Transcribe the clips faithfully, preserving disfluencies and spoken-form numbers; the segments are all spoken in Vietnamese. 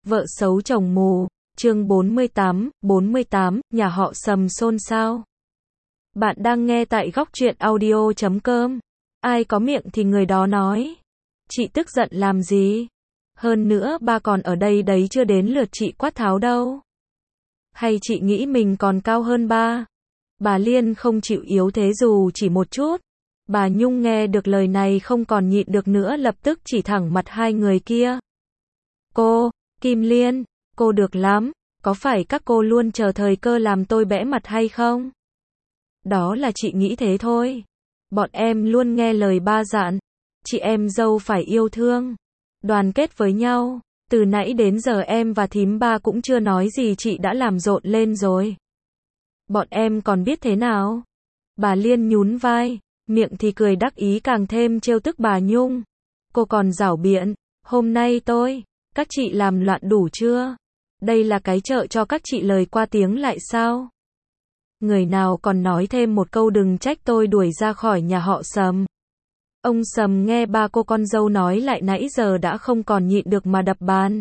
Vợ xấu chồng mù, chương bốn mươi tám, bốn mươi tám, nhà họ Sầm xôn xao. Bạn đang nghe tại góc truyện audio chấm com. Ai có miệng thì người đó nói. Chị tức giận làm gì? Hơn nữa ba còn ở đây đấy, chưa đến lượt chị quát tháo đâu. Hay chị nghĩ mình còn cao hơn ba? Bà Liên không chịu yếu thế dù chỉ một chút. Bà Nhung nghe được lời này không còn nhịn được nữa, lập tức chỉ thẳng mặt hai người kia. Cô, Kim Liên, cô được lắm, có phải các cô luôn chờ thời cơ làm tôi bẽ mặt hay không? Đó là chị nghĩ thế thôi. Bọn em luôn nghe lời ba dặn. Chị em dâu phải yêu thương, đoàn kết với nhau. Từ nãy đến giờ em và thím ba cũng chưa nói gì, chị đã làm rộn lên rồi. Bọn em còn biết thế nào? Bà Liên nhún vai, miệng thì cười đắc ý, càng thêm trêu tức bà Nhung. Cô còn giảo biện, hôm nay tôi, các chị làm loạn đủ chưa? Đây là cái chợ cho các chị lời qua tiếng lại sao? Người nào còn nói thêm một câu đừng trách tôi đuổi ra khỏi nhà họ Sầm. Ông Sầm nghe ba cô con dâu nói lại nãy giờ đã không còn nhịn được mà đập bàn.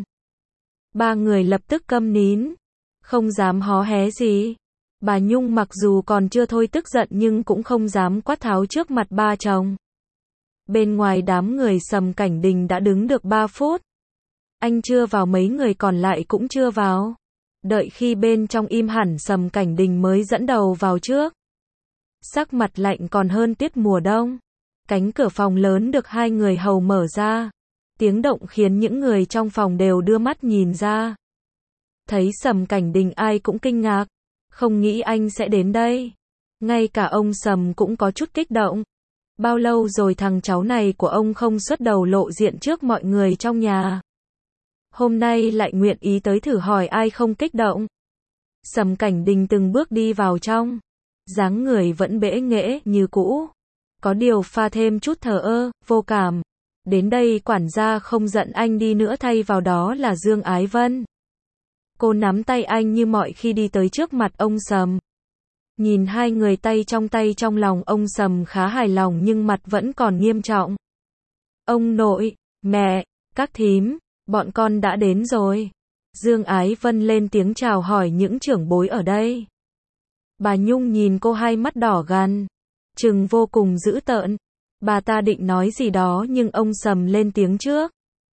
Ba người lập tức câm nín, không dám hó hé gì. Bà Nhung mặc dù còn chưa thôi tức giận nhưng cũng không dám quát tháo trước mặt ba chồng. Bên ngoài đám người Sầm Cảnh Đình đã đứng được ba phút. Anh chưa vào, mấy người còn lại cũng chưa vào. Đợi khi bên trong im hẳn, Sầm Cảnh Đình mới dẫn đầu vào trước. Sắc mặt lạnh còn hơn tiết mùa đông. Cánh cửa phòng lớn được hai người hầu mở ra. Tiếng động khiến những người trong phòng đều đưa mắt nhìn ra. Thấy Sầm Cảnh Đình ai cũng kinh ngạc. Không nghĩ anh sẽ đến đây. Ngay cả ông Sầm cũng có chút kích động. Bao lâu rồi thằng cháu này của ông không xuất đầu lộ diện trước mọi người trong nhà. Hôm nay lại nguyện ý tới thử hỏi ai không kích động. Sầm Cảnh Đình từng bước đi vào trong. Dáng người vẫn bẽ nghễ như cũ. Có điều pha thêm chút thờ ơ, vô cảm. Đến đây quản gia không giận anh đi nữa, thay vào đó là Dương Ái Vân. Cô nắm tay anh như mọi khi đi tới trước mặt ông Sầm. Nhìn hai người tay trong tay, trong lòng ông Sầm khá hài lòng nhưng mặt vẫn còn nghiêm trọng. Ông nội, mẹ, các thím, bọn con đã đến rồi. Dương Ái Vân lên tiếng chào hỏi những trưởng bối ở đây. Bà Nhung nhìn cô hai mắt đỏ gằn, trừng vô cùng dữ tợn. Bà ta định nói gì đó nhưng ông Sầm lên tiếng trước.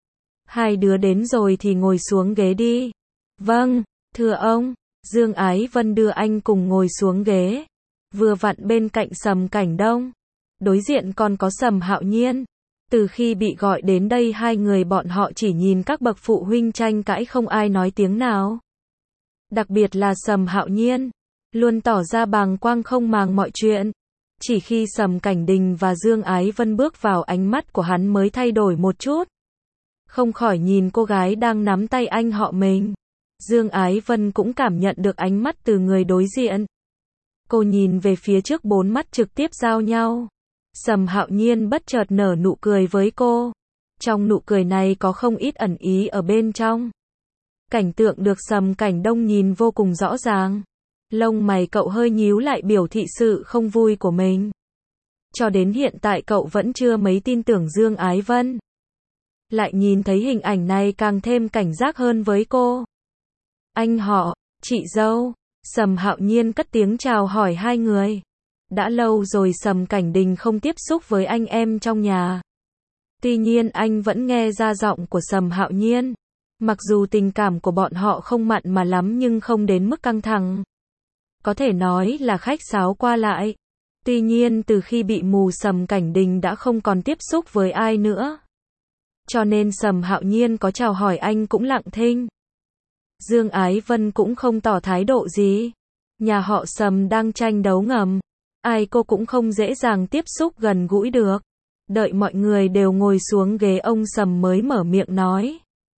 Hai đứa đến rồi thì ngồi xuống ghế đi. Vâng, thưa ông. Dương Ái Vân đưa anh cùng ngồi xuống ghế. Vừa vặn bên cạnh Sầm Cảnh Đông. Đối diện còn có Sầm Hạo Nhiên. Từ khi bị gọi đến đây, hai người bọn họ chỉ nhìn các bậc phụ huynh tranh cãi, không ai nói tiếng nào. Đặc biệt là Sầm Hạo Nhiên, luôn tỏ ra bàng quang không màng mọi chuyện. Chỉ khi Sầm Cảnh Đình và Dương Ái Vân bước vào, ánh mắt của hắn mới thay đổi một chút. Không khỏi nhìn cô gái đang nắm tay anh họ mình. Dương Ái Vân cũng cảm nhận được ánh mắt từ người đối diện. Cô nhìn về phía trước, bốn mắt trực tiếp giao nhau. Sầm Hạo Nhiên bất chợt nở nụ cười với cô. Trong nụ cười này có không ít ẩn ý ở bên trong. Cảnh tượng được Sầm Cảnh Đông nhìn vô cùng rõ ràng. Lông mày cậu hơi nhíu lại, biểu thị sự không vui của mình. Cho đến hiện tại cậu vẫn chưa mấy tin tưởng Dương Ái Vân. Lại nhìn thấy hình ảnh này càng thêm cảnh giác hơn với cô. Anh họ, chị dâu. Sầm Hạo Nhiên cất tiếng chào hỏi hai người. Đã lâu rồi Sầm Cảnh Đình không tiếp xúc với anh em trong nhà. Tuy nhiên anh vẫn nghe ra giọng của Sầm Hạo Nhiên. Mặc dù tình cảm của bọn họ không mặn mà lắm nhưng không đến mức căng thẳng. Có thể nói là khách sáo qua lại. Tuy nhiên từ khi bị mù, Sầm Cảnh Đình đã không còn tiếp xúc với ai nữa. Cho nên Sầm Hạo Nhiên có chào hỏi anh cũng lặng thinh. Dương Ái Vân cũng không tỏ thái độ gì. Nhà họ Sầm đang tranh đấu ngầm. Ai cô cũng không dễ dàng tiếp xúc gần gũi được. Đợi mọi người đều ngồi xuống ghế, ông Sầm mới mở miệng nói.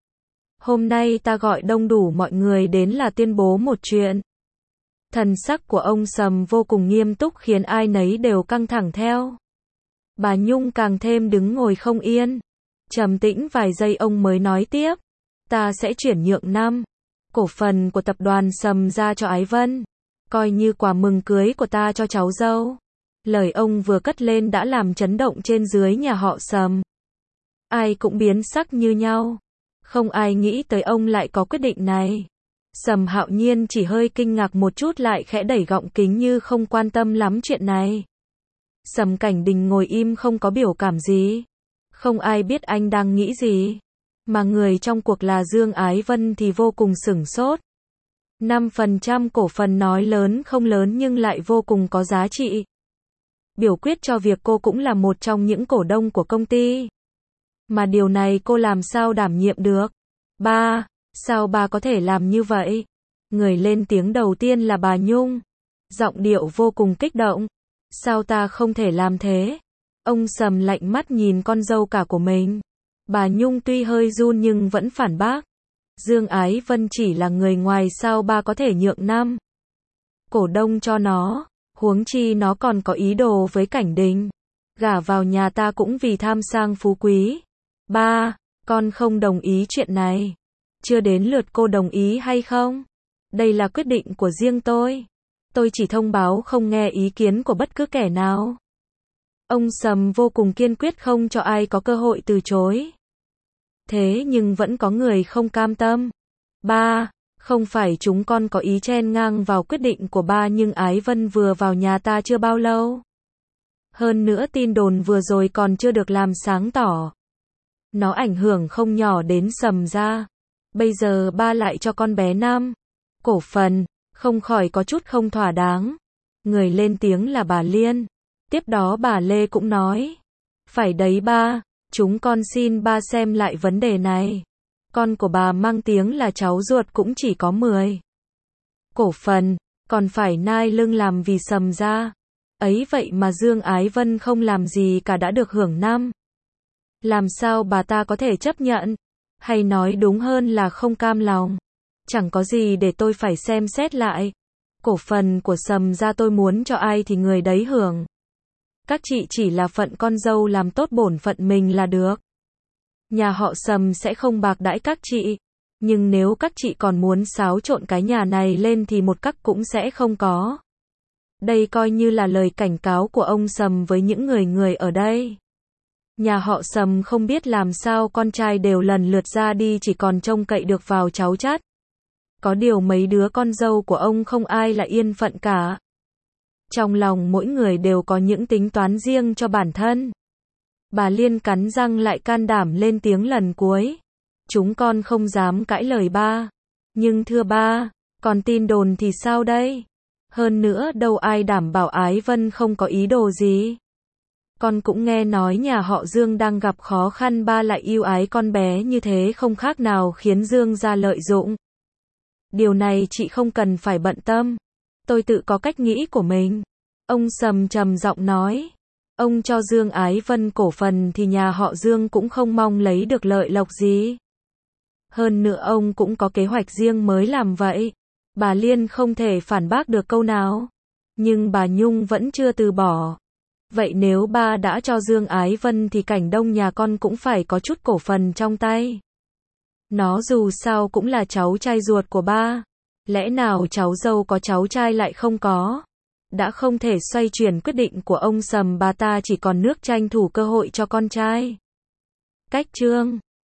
Hôm nay ta gọi đông đủ mọi người đến là tuyên bố một chuyện. Thần sắc của ông Sầm vô cùng nghiêm túc khiến ai nấy đều căng thẳng theo. Bà Nhung càng thêm đứng ngồi không yên. Trầm tĩnh vài giây ông mới nói tiếp. Ta sẽ chuyển nhượng năm cổ phần của tập đoàn Sầm ra cho Ái Vân. Coi như quà mừng cưới của ta cho cháu dâu. Lời ông vừa cất lên đã làm chấn động trên dưới nhà họ Sầm. Ai cũng biến sắc như nhau. Không ai nghĩ tới ông lại có quyết định này. Sầm Hạo Nhiên chỉ hơi kinh ngạc một chút lại khẽ đẩy gọng kính như không quan tâm lắm chuyện này. Sầm Cảnh Đình ngồi im không có biểu cảm gì. Không ai biết anh đang nghĩ gì. Mà người trong cuộc là Dương Ái Vân thì vô cùng sửng sốt. năm phần trăm cổ phần nói lớn không lớn nhưng lại vô cùng có giá trị. Biểu quyết cho việc cô cũng là một trong những cổ đông của công ty. Mà điều này cô làm sao đảm nhiệm được? Ba, sao bà có thể làm như vậy? Người lên tiếng đầu tiên là bà Nhung. Giọng điệu vô cùng kích động. Sao ta không thể làm thế? Ông Sầm lạnh mắt nhìn con dâu cả của mình. Bà Nhung tuy hơi run nhưng vẫn phản bác. Dương Ái Vân chỉ là người ngoài sao ba có thể nhượng năm cổ đông cho nó, huống chi nó còn có ý đồ với Cảnh Đình. Gả vào nhà ta cũng vì tham sang phú quý. Ba, con không đồng ý chuyện này. Chưa đến lượt cô đồng ý hay không? Đây là quyết định của riêng tôi. Tôi chỉ thông báo không nghe ý kiến của bất cứ kẻ nào. Ông Sầm vô cùng kiên quyết không cho ai có cơ hội từ chối. Thế nhưng vẫn có người không cam tâm. Ba, không phải chúng con có ý chen ngang vào quyết định của ba nhưng Ái Vân vừa vào nhà ta chưa bao lâu. Hơn nữa tin đồn vừa rồi còn chưa được làm sáng tỏ. Nó ảnh hưởng không nhỏ đến Sầm gia. Bây giờ ba lại cho con bé năm cổ phần, không khỏi có chút không thỏa đáng. Người lên tiếng là bà Liên. Tiếp đó bà Lê cũng nói. Phải đấy ba, chúng con xin ba xem lại vấn đề này. Con của bà mang tiếng là cháu ruột cũng chỉ có mười cổ phần, còn phải nai lưng làm vì Sầm gia. Ấy vậy mà Dương Ái Vân không làm gì cả đã được hưởng năm. Làm sao bà ta có thể chấp nhận? Hay nói đúng hơn là không cam lòng. Chẳng có gì để tôi phải xem xét lại. Cổ phần của Sầm gia tôi muốn cho ai thì người đấy hưởng. Các chị chỉ là phận con dâu làm tốt bổn phận mình là được. Nhà họ Sầm sẽ không bạc đãi các chị. Nhưng nếu các chị còn muốn xáo trộn cái nhà này lên thì một cách cũng sẽ không có. Đây coi như là lời cảnh cáo của ông Sầm với những người người ở đây. Nhà họ Sầm không biết làm sao con trai đều lần lượt ra đi chỉ còn trông cậy được vào cháu chắt. Có điều mấy đứa con dâu của ông không ai là yên phận cả. Trong lòng mỗi người đều có những tính toán riêng cho bản thân. Bà Liên cắn răng lại can đảm lên tiếng lần cuối. Chúng con không dám cãi lời ba. Nhưng thưa ba, còn tin đồn thì sao đây? Hơn nữa đâu ai đảm bảo Ái Vân không có ý đồ gì. Con cũng nghe nói nhà họ Dương đang gặp khó khăn ba lại yêu ái con bé như thế không khác nào khiến Dương gia lợi dụng. Điều này chị không cần phải bận tâm. Tôi tự có cách nghĩ của mình. Ông Sầm trầm giọng nói. Ông cho Dương Ái Vân cổ phần thì nhà họ Dương cũng không mong lấy được lợi lộc gì. Hơn nữa ông cũng có kế hoạch riêng mới làm vậy. Bà Liên không thể phản bác được câu nào. Nhưng bà Nhung vẫn chưa từ bỏ. Vậy nếu ba đã cho Dương Ái Vân thì Cảnh Đông nhà con cũng phải có chút cổ phần trong tay. Nó dù sao cũng là cháu trai ruột của ba. Lẽ nào cháu dâu có cháu trai lại không có? Đã không thể xoay chuyển quyết định của ông Sầm bà ta chỉ còn nước tranh thủ cơ hội cho con trai. Cách chương